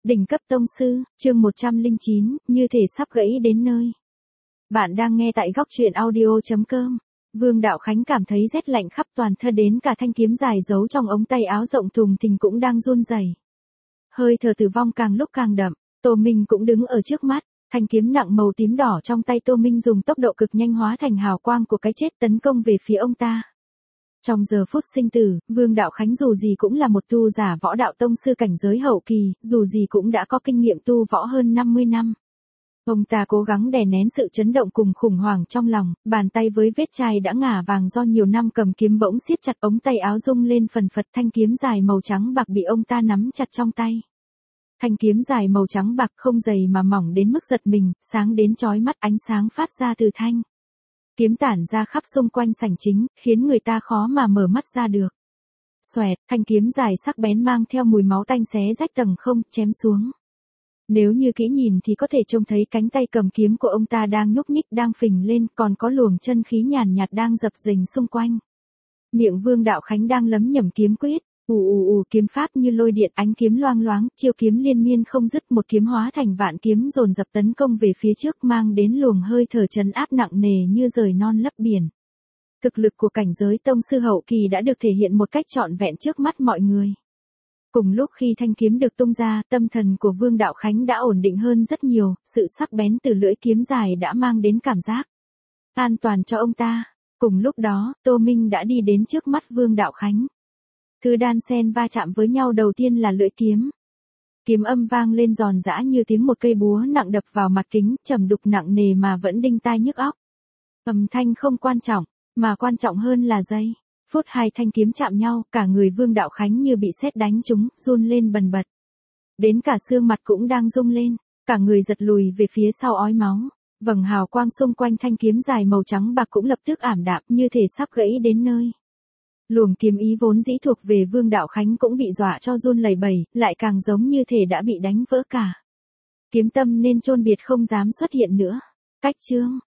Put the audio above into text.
Đỉnh cấp tông sư, chương 109, như thể sắp gãy đến nơi. Bạn đang nghe tại góc truyện audio.com. Vương Đạo Khánh cảm thấy rét lạnh khắp toàn thân, đến cả thanh kiếm dài giấu trong ống tay áo rộng thùng thình cũng đang run rẩy. Hơi thở tử vong càng lúc càng đậm, Tô Minh cũng đứng ở trước mắt, thanh kiếm nặng màu tím đỏ trong tay Tô Minh dùng tốc độ cực nhanh hóa thành hào quang của cái chết tấn công về phía ông ta. Trong giờ phút sinh tử, Vương Đạo Khánh dù gì cũng là một tu giả võ đạo tông sư cảnh giới hậu kỳ, dù gì cũng đã có kinh nghiệm tu võ hơn 50 năm. Ông ta cố gắng đè nén sự chấn động cùng khủng hoảng trong lòng, bàn tay với vết chai đã ngả vàng do nhiều năm cầm kiếm bỗng siết chặt, ống tay áo rung lên phần phật, thanh kiếm dài màu trắng bạc bị ông ta nắm chặt trong tay. Thanh kiếm dài màu trắng bạc không dày mà mỏng đến mức giật mình, sáng đến chói mắt, ánh sáng phát ra từ thanh kiếm tản ra khắp xung quanh sảnh chính, khiến người ta khó mà mở mắt ra được. Xoẹt, thanh kiếm dài sắc bén mang theo mùi máu tanh xé rách tầng không, chém xuống. Nếu như kỹ nhìn thì có thể trông thấy cánh tay cầm kiếm của ông ta đang nhúc nhích, đang phình lên, còn có luồng chân khí nhàn nhạt đang dập dềnh xung quanh. Miệng Vương Đạo Khánh đang lẩm nhẩm kiếm quyết, kiếm pháp như lôi điện, ánh kiếm loang loáng, chiêu kiếm liên miên không dứt, một kiếm hóa thành vạn kiếm dồn dập tấn công về phía trước, mang đến luồng hơi thở trấn áp nặng nề như dời non lấp biển. Thực lực của cảnh giới tông sư hậu kỳ đã được thể hiện một cách trọn vẹn trước mắt mọi người. Cùng lúc khi thanh kiếm được tung ra, tâm thần của Vương Đạo Khánh đã ổn định hơn rất nhiều, sự sắc bén từ lưỡi kiếm dài đã mang đến cảm giác an toàn cho ông ta. Cùng lúc đó, Tô Minh đã đi đến trước mắt Vương Đạo Khánh. Thứ đan sen va chạm với nhau đầu tiên là lưỡi kiếm. Kiếm âm vang lên giòn giã như tiếng một cây búa nặng đập vào mặt kính, trầm đục nặng nề mà vẫn đinh tai nhức óc. Âm thanh không quan trọng, mà quan trọng hơn là giây phút hai thanh kiếm chạm nhau, cả người Vương Đạo Khánh như bị sét đánh trúng, run lên bần bật. Đến cả xương mặt cũng đang rung lên, cả người giật lùi về phía sau ói máu. Vầng hào quang xung quanh thanh kiếm dài màu trắng bạc cũng lập tức ảm đạm, như thể sắp gãy đến nơi. Luồng kiếm ý vốn dĩ thuộc về Vương Đạo Khánh cũng bị dọa cho run lẩy bẩy, lại càng giống như thể đã bị đánh vỡ cả. Kiếm tâm nên chôn biệt không dám xuất hiện nữa. Cách chương